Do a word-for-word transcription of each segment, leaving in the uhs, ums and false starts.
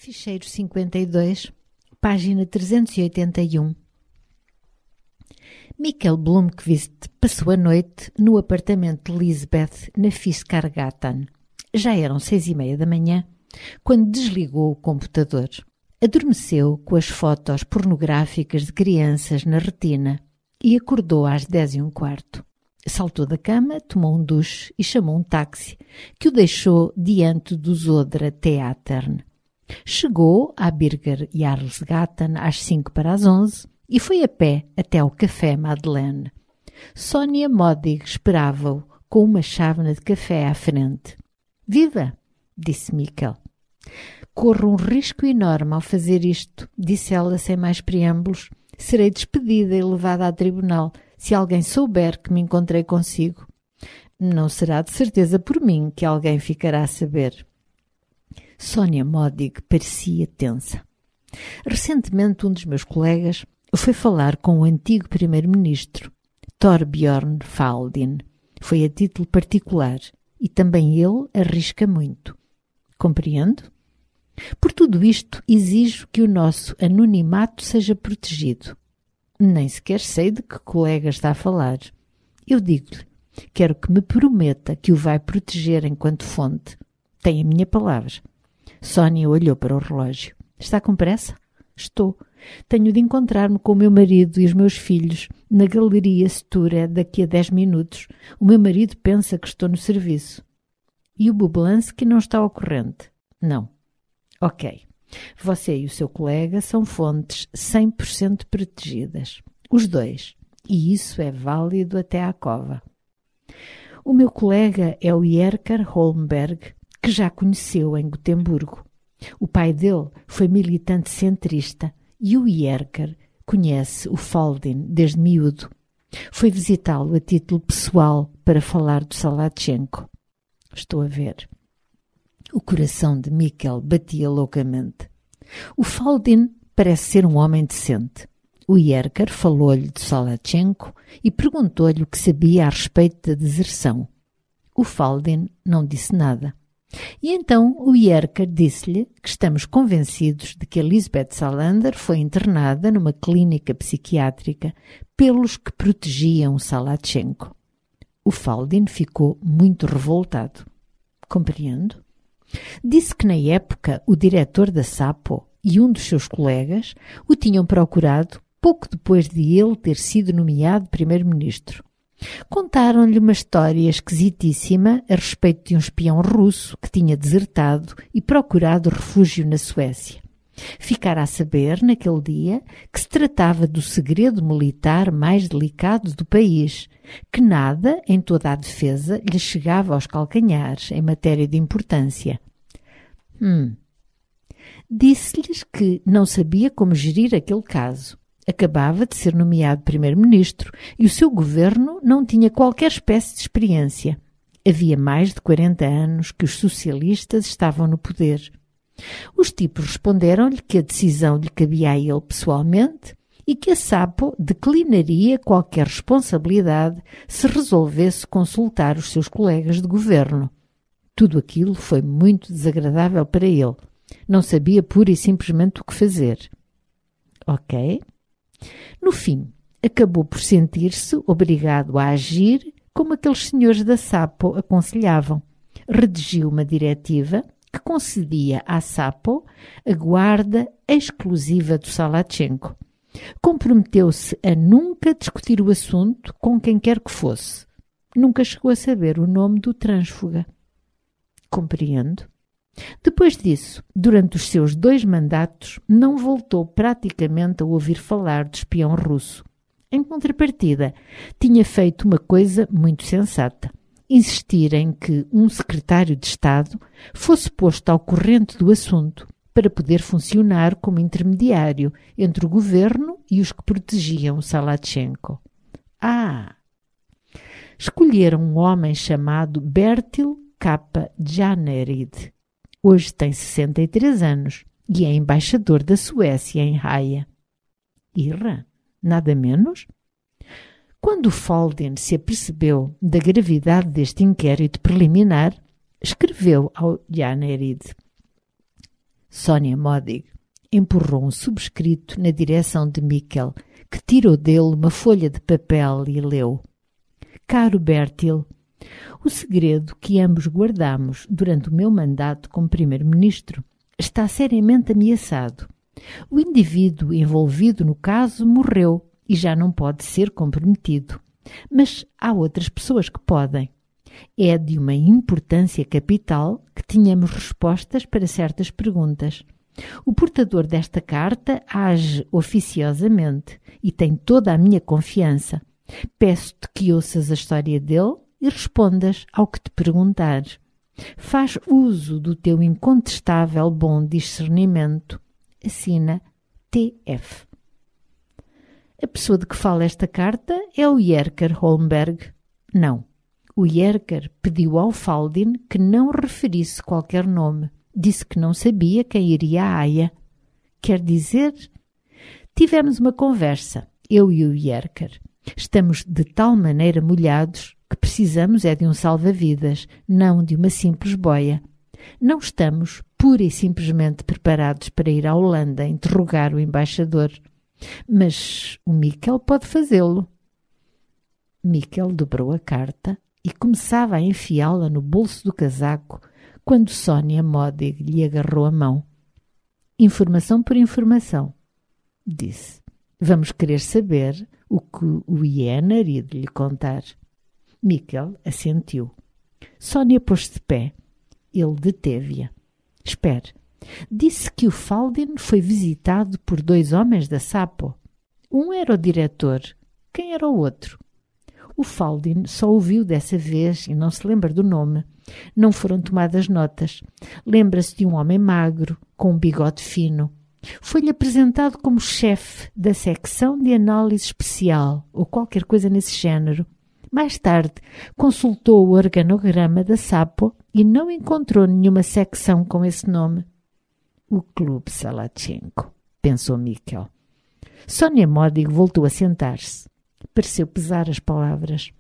Ficheiro cinquenta e dois, página trezentos e oitenta e um. Mikkel Blomqvist passou a noite no apartamento de Lisbeth na Fiskargatan. Já eram seis e meia da manhã, quando desligou o computador. Adormeceu com as fotos pornográficas de crianças na retina e acordou às dez e um quarto. Saltou da cama, tomou um duche e chamou um táxi que o deixou diante do Zodra Teatern. Chegou à Birger Jarlsgatan às cinco para as onze e foi a pé até ao Café Madeleine. Sónia Modig esperava-o com uma chávena de café à frente. «Viva!» disse Mikkel. «Corro um risco enorme ao fazer isto», disse ela sem mais preâmbulos. «Serei despedida e levada a tribunal se alguém souber que me encontrei consigo. Não será de certeza por mim que alguém ficará a saber». Sónia Modig parecia tensa. Recentemente um dos meus colegas foi falar com o antigo primeiro-ministro, Thorbjorn Faldin. Foi a título particular e também ele arrisca muito. Compreendo? Por tudo isto, exijo que o nosso anonimato seja protegido. Nem sequer sei de que colega está a falar. Eu digo-lhe, quero que me prometa que o vai proteger enquanto fonte. Tem a minha palavra. Sónia olhou para o relógio. Está com pressa? Estou. Tenho de encontrar-me com o meu marido e os meus filhos na Galeria Stura daqui a dez minutos. O meu marido pensa que estou no serviço. E o Bublansky não está ao corrente? Não. Ok. Você e o seu colega são fontes cem por cento protegidas. Os dois. E isso é válido até à cova. O meu colega é o Jerker Holmberg, que já conheceu em Gotemburgo. O pai dele foi militante centrista e o Jerker conhece o Faldin desde miúdo. Foi visitá-lo a título pessoal para falar do Salatchenko. Estou a ver. O coração de Mikkel batia loucamente. O Faldin parece ser um homem decente. O Jerker falou-lhe de Salatchenko e perguntou-lhe o que sabia a respeito da deserção. O Faldin não disse nada. E então o Jerker disse-lhe que estamos convencidos de que a Lisbeth Salander foi internada numa clínica psiquiátrica pelos que protegiam Salatchenko. O Faldin ficou muito revoltado. Compreendo. Disse que na época o diretor da Sapo e um dos seus colegas o tinham procurado pouco depois de ele ter sido nomeado primeiro-ministro. Contaram-lhe uma história esquisitíssima a respeito de um espião russo que tinha desertado e procurado refúgio na Suécia. Ficara a saber, naquele dia, que se tratava do segredo militar mais delicado do país, que nada, em toda a defesa, lhe chegava aos calcanhares em matéria de importância. Hum. Disse-lhes que não sabia como gerir aquele caso. Acabava de ser nomeado primeiro-ministro e o seu governo não tinha qualquer espécie de experiência. Havia mais de quarenta anos que os socialistas estavam no poder. Os tipos responderam-lhe que a decisão lhe cabia a ele pessoalmente e que a Sapo declinaria qualquer responsabilidade se resolvesse consultar os seus colegas de governo. Tudo aquilo foi muito desagradável para ele. Não sabia pura e simplesmente o que fazer. Ok. No fim, acabou por sentir-se obrigado a agir como aqueles senhores da Sapo aconselhavam. Redigiu uma diretiva que concedia à Sapo a guarda exclusiva do Salatchenko. Comprometeu-se a nunca discutir o assunto com quem quer que fosse. Nunca chegou a saber o nome do trânsfuga. Compreendo. Depois disso, durante os seus dois mandatos, não voltou praticamente a ouvir falar do espião russo. Em contrapartida, tinha feito uma coisa muito sensata: insistir em que um secretário de Estado fosse posto ao corrente do assunto para poder funcionar como intermediário entre o governo e os que protegiam Salatchenko. Ah! Escolheram um homem chamado Bertil K. Janneryd. Hoje tem sessenta e três anos e é embaixador da Suécia em Haia. Irra, nada menos? Quando o Faldin se apercebeu da gravidade deste inquérito preliminar, escreveu ao Janneryd: Sónia Modig empurrou um subscrito na direção de Mikkel, que tirou dele uma folha de papel e leu: Caro Bertil, o segredo que ambos guardamos durante o meu mandato como primeiro-ministro está seriamente ameaçado. O indivíduo envolvido no caso morreu e já não pode ser comprometido. Mas há outras pessoas que podem. É de uma importância capital que tenhamos respostas para certas perguntas. O portador desta carta age oficiosamente e tem toda a minha confiança. Peço-te que ouças a história dele e respondas ao que te perguntar. Faz uso do teu incontestável bom discernimento. Assina T F. A pessoa de que fala esta carta é o Jerker Holmberg. Não. O Jerker pediu ao Faldin que não referisse qualquer nome. Disse que não sabia quem iria à Haia. Quer dizer, tivemos uma conversa, eu e o Jerker. Estamos de tal maneira molhados que precisamos é de um salva-vidas, não de uma simples boia. Não estamos pura e simplesmente preparados para ir à Holanda interrogar o embaixador. Mas o Mikkel pode fazê-lo. Mikkel dobrou a carta e começava a enfiá-la no bolso do casaco quando Sónia Modig lhe agarrou a mão. Informação por informação, disse. Vamos querer saber o que o Iener ia lhe contar. Mikkel assentiu. Sónia pôs-se de pé. Ele deteve-a. Espere. Disse que o Faldin foi visitado por dois homens da Sapo. Um era o diretor. Quem era o outro? O Faldin só ouviu dessa vez e não se lembra do nome. Não foram tomadas notas. Lembra-se de um homem magro, com um bigode fino. Foi-lhe apresentado como chefe da secção de análise especial, ou qualquer coisa nesse género. Mais tarde, consultou o organograma da Sapo e não encontrou nenhuma secção com esse nome. O Clube Salachenko, pensou Mikkel. Sónia Modig voltou a sentar-se. Pareceu pesar as palavras.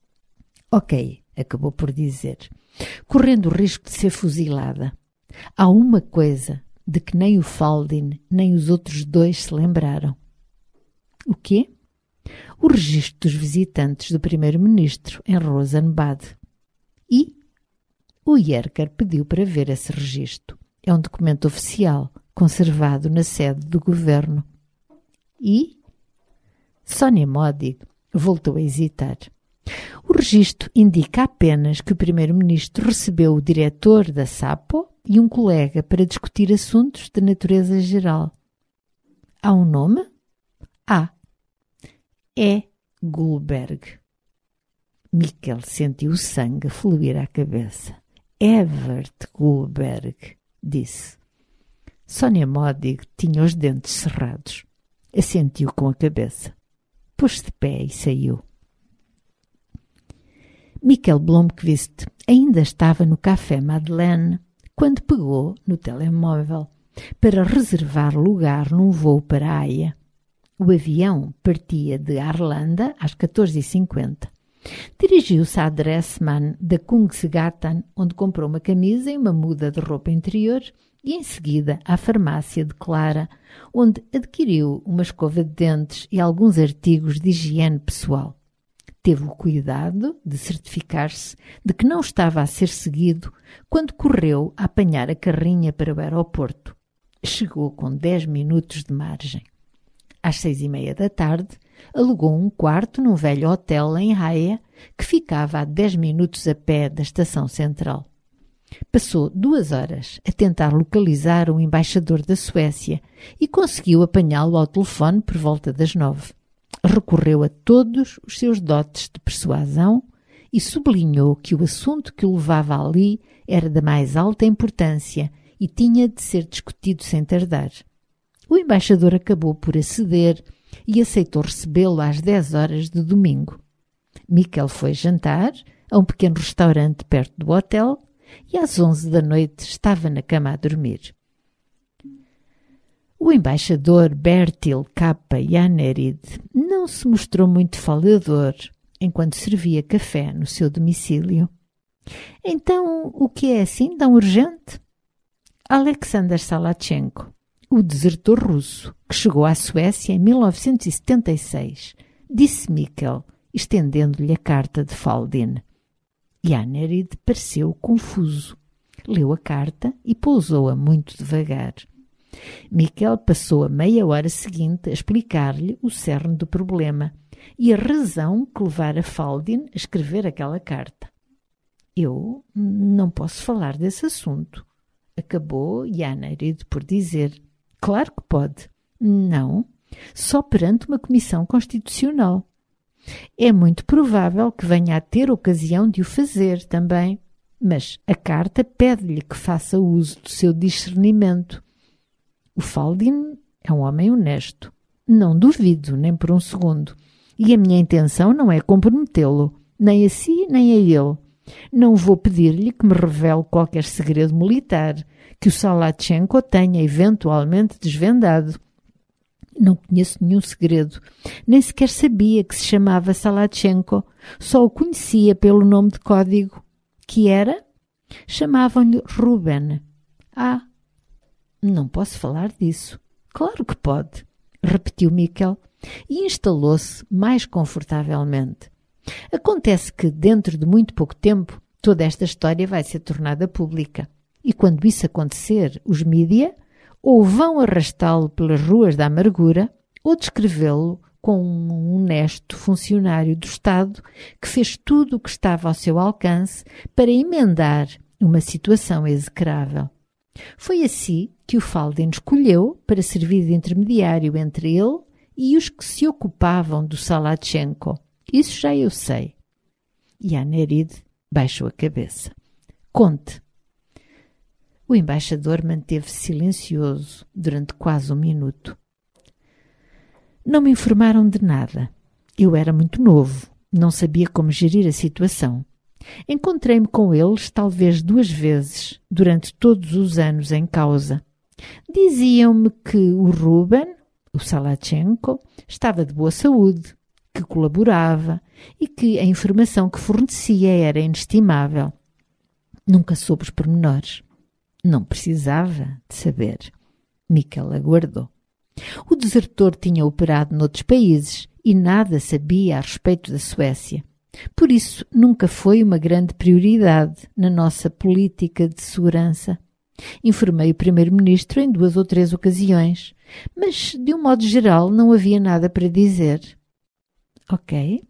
Ok, acabou por dizer, correndo o risco de ser fuzilada. Há uma coisa de que nem o Faldin nem os outros dois se lembraram. O quê? O registro dos visitantes do primeiro-ministro em Rosenbad. E? O Jerker pediu para ver esse registro. É um documento oficial, conservado na sede do governo. E? Sónia Modig voltou a hesitar. O registro indica apenas que o primeiro-ministro recebeu o diretor da Sapo e um colega para discutir assuntos de natureza geral. Há um nome? Há. É Gullberg. Mikkel sentiu o sangue fluir à cabeça. Evert Gullberg, disse. Sónia Modig tinha os dentes cerrados. Assentiu com a cabeça. Pôs-se de pé e saiu. Mikkel Blomqvist ainda estava no Café Madeleine quando pegou no telemóvel para reservar lugar num voo para a Haia. O avião partia de Arlanda às catorze e cinquenta. Dirigiu-se à Dressmann da Kungsgatan, onde comprou uma camisa e uma muda de roupa interior, e em seguida à farmácia de Clara, onde adquiriu uma escova de dentes e alguns artigos de higiene pessoal. Teve o cuidado de certificar-se de que não estava a ser seguido quando correu a apanhar a carrinha para o aeroporto. Chegou com dez minutos de margem. Às seis e meia da tarde, alugou um quarto num velho hotel em Haia, que ficava a dez minutos a pé da estação central. Passou duas horas a tentar localizar o embaixador da Suécia e conseguiu apanhá-lo ao telefone por volta das nove. Recorreu a todos os seus dotes de persuasão e sublinhou que o assunto que o levava ali era da mais alta importância e tinha de ser discutido sem tardar. O embaixador acabou por aceder e aceitou recebê-lo às dez horas de domingo. Mikkel foi jantar a um pequeno restaurante perto do hotel e às onze da noite estava na cama a dormir. O embaixador Bertil Kappa Jannerid não se mostrou muito falador enquanto servia café no seu domicílio. Então, o que é assim tão urgente? Alexander Salachenko, o desertor russo que chegou à Suécia em mil novecentos e setenta e seis, disse Mikkel, estendendo-lhe a carta de Faldin. Yannerid pareceu confuso. Leu a carta e pousou-a muito devagar. Mikkel passou a meia hora seguinte a explicar-lhe o cerne do problema e a razão que levara Faldin a escrever aquela carta. Eu não posso falar desse assunto, acabou Yannerid por dizer. Claro que pode. Não, só perante uma comissão constitucional. É muito provável que venha a ter ocasião de o fazer também, mas a carta pede-lhe que faça uso do seu discernimento. O Faldin é um homem honesto. Não duvido, nem por um segundo. E a minha intenção não é comprometê-lo, nem a si, nem a ele. Não vou pedir-lhe que me revele qualquer segredo militar que o Salachenko tenha eventualmente desvendado. Não conheço nenhum segredo. Nem sequer sabia que se chamava Salachenko. Só o conhecia pelo nome de código. Que era? Chamavam-lhe Ruben. Ah, não posso falar disso. Claro que pode, repetiu Mikkel e instalou-se mais confortavelmente. Acontece que, dentro de muito pouco tempo, toda esta história vai ser tornada pública. E quando isso acontecer, os mídia ou vão arrastá-lo pelas ruas da amargura ou descrevê-lo com um honesto funcionário do Estado que fez tudo o que estava ao seu alcance para emendar uma situação execrável. Foi assim que o Faldin escolheu para servir de intermediário entre ele e os que se ocupavam do Salachenko. Isso já eu sei. Yannerid baixou a cabeça. Conte. O embaixador manteve-se silencioso durante quase um minuto. Não me informaram de nada. Eu era muito novo, não sabia como gerir a situação. Encontrei-me com eles talvez duas vezes durante todos os anos em causa. Diziam-me que o Ruben, o Salachenko, estava de boa saúde, que colaborava e que a informação que fornecia era inestimável. Nunca soube os pormenores. Não precisava de saber. Mikkel aguardou. O desertor tinha operado noutros países e nada sabia a respeito da Suécia. Por isso, nunca foi uma grande prioridade na nossa política de segurança. Informei o primeiro-ministro em duas ou três ocasiões, mas, de um modo geral, não havia nada para dizer. Ok.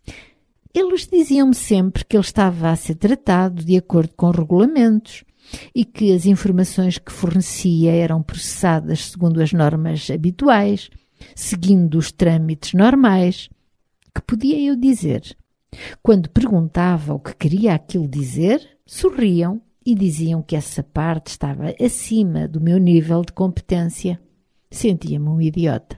Eles diziam-me sempre que ele estava a ser tratado de acordo com regulamentos e que as informações que fornecia eram processadas segundo as normas habituais, seguindo os trâmites normais. Que podia eu dizer? Quando perguntava o que queria aquilo dizer, sorriam e diziam que essa parte estava acima do meu nível de competência. Sentia-me um idiota.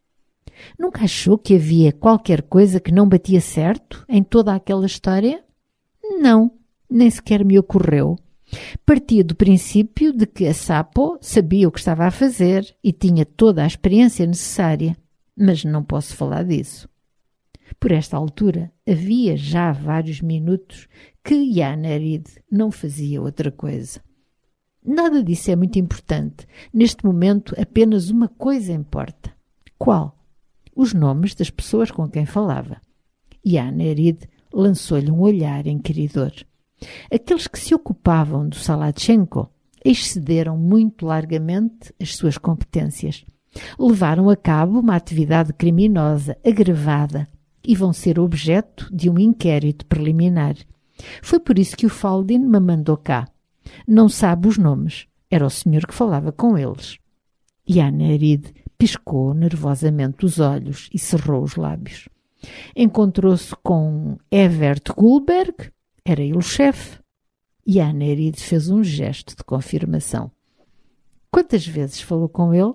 Nunca achou que havia qualquer coisa que não batia certo em toda aquela história? Não, nem sequer me ocorreu. Partia do princípio de que a Sapo sabia o que estava a fazer e tinha toda a experiência necessária, mas não posso falar disso. Por esta altura, havia já vários minutos que Yannerid não fazia outra coisa. Nada disso é muito importante. Neste momento, apenas uma coisa importa. Qual? Os nomes das pessoas com quem falava. Yannerid lançou-lhe um olhar inquiridor. Aqueles que se ocupavam do Salachenko excederam muito largamente as suas competências. Levaram a cabo uma atividade criminosa agravada e vão ser objeto de um inquérito preliminar. Foi por isso que o Faldin me mandou cá. Não sabe os nomes. Era o senhor que falava com eles. Yannerid piscou nervosamente os olhos e cerrou os lábios. Encontrou-se com Evert Gullberg. Era ele o chefe. Yannerid fez um gesto de confirmação. Quantas vezes falou com ele?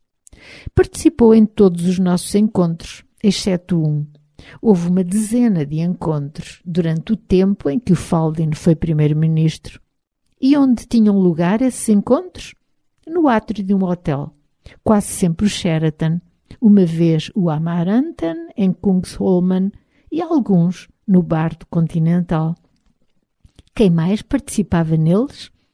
Participou em todos os nossos encontros, exceto um. Houve uma dezena de encontros durante o tempo em que o Faldin foi primeiro-ministro. E onde tinham lugar esses encontros? No átrio de um hotel. Quase sempre o Sheraton. Uma vez o Amaranten, em Kungsholmen, e alguns no bar do Continental. Quem mais participava neles?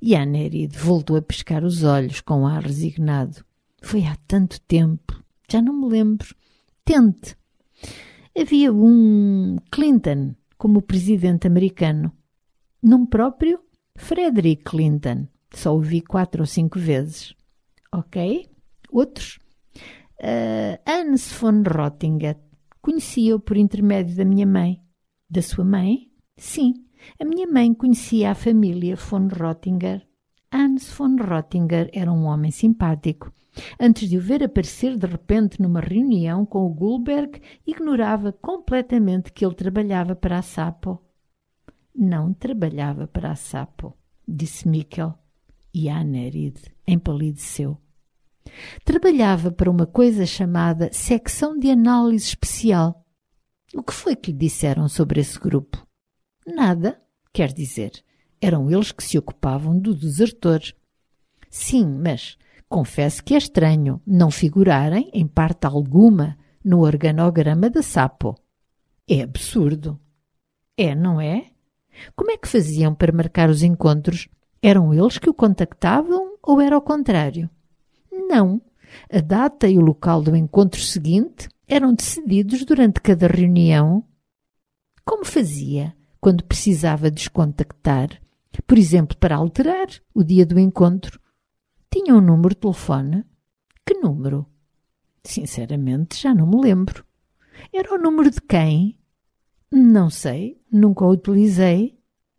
Jan Erid voltou a pescar os olhos com um ar resignado. Foi há tanto tempo. Já não me lembro. Tente. Havia um Clinton como presidente americano. Nome próprio? Frederick Clinton. Só o vi quatro ou cinco vezes. Ok. Outros? Uh, Hans von Rottinger. Conhecia-o por intermédio da minha mãe. Da sua mãe? Sim. A minha mãe conhecia a família von Rottinger. Hans von Rottinger era um homem simpático. Antes de o ver aparecer de repente numa reunião com o Goldberg, ignorava completamente que ele trabalhava para a Sapo. Não trabalhava para a Sapo, disse Mikkel. Jan Erid empalideceu. Trabalhava para uma coisa chamada Secção de Análise Especial. O que foi que lhe disseram sobre esse grupo? Nada, quer dizer, eram eles que se ocupavam do desertor. Sim, mas confesso que é estranho não figurarem, em parte alguma, no organograma da Sapo. É absurdo. É, não é? Como é que faziam para marcar os encontros? Eram eles que o contactavam ou era ao contrário? Não. A data e o local do encontro seguinte eram decididos durante cada reunião. Como fazia quando precisava de os contactar? Por exemplo, para alterar o dia do encontro. Tinha um número de telefone? Que número? Sinceramente, já não me lembro. Era o número de quem? Não sei, nunca o utilizei.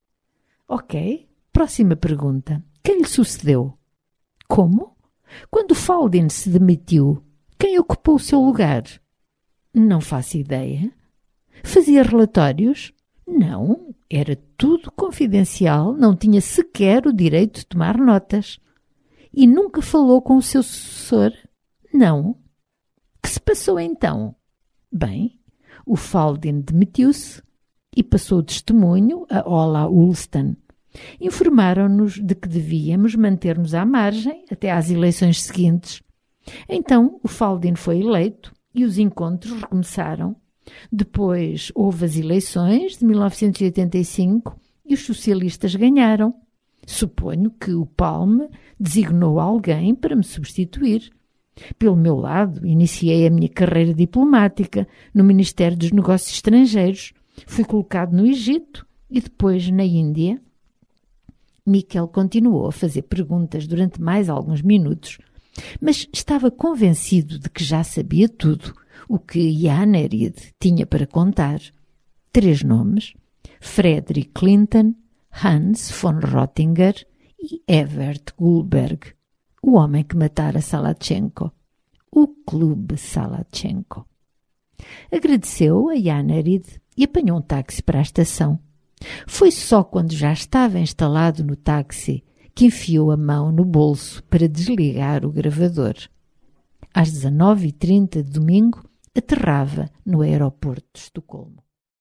Ok, próxima pergunta. Quem lhe sucedeu? Como? Quando Faldin se demitiu, quem ocupou o seu lugar? Não faço ideia. Fazia relatórios? Não, era tudo confidencial, não tinha sequer o direito de tomar notas. E nunca falou com o seu sucessor? Não. Que se passou então? Bem, o Faldin demitiu-se e passou o testemunho a Ola Ulston. Informaram-nos de que devíamos manter-nos à margem até às eleições seguintes. Então o Faldin foi eleito e os encontros recomeçaram. Depois houve as eleições de mil novecentos e oitenta e cinco e os socialistas ganharam. Suponho que o Palme designou alguém para me substituir. Pelo meu lado, iniciei a minha carreira diplomática no Ministério dos Negócios Estrangeiros. Fui colocado no Egito e depois na Índia. Mikkel continuou a fazer perguntas durante mais alguns minutos, mas estava convencido de que já sabia tudo o que Jan Erid tinha para contar. Três nomes: Frederick Clinton, Hans von Rottinger e Evert Goldberg, o homem que matara Salatchenko, o Clube Salatchenko. Agradeceu a Jan Erid e apanhou um táxi para a estação. Foi só quando já estava instalado no táxi que enfiou a mão no bolso para desligar o gravador. Às dezanove e trinta de domingo, aterrava no aeroporto de Estocolmo.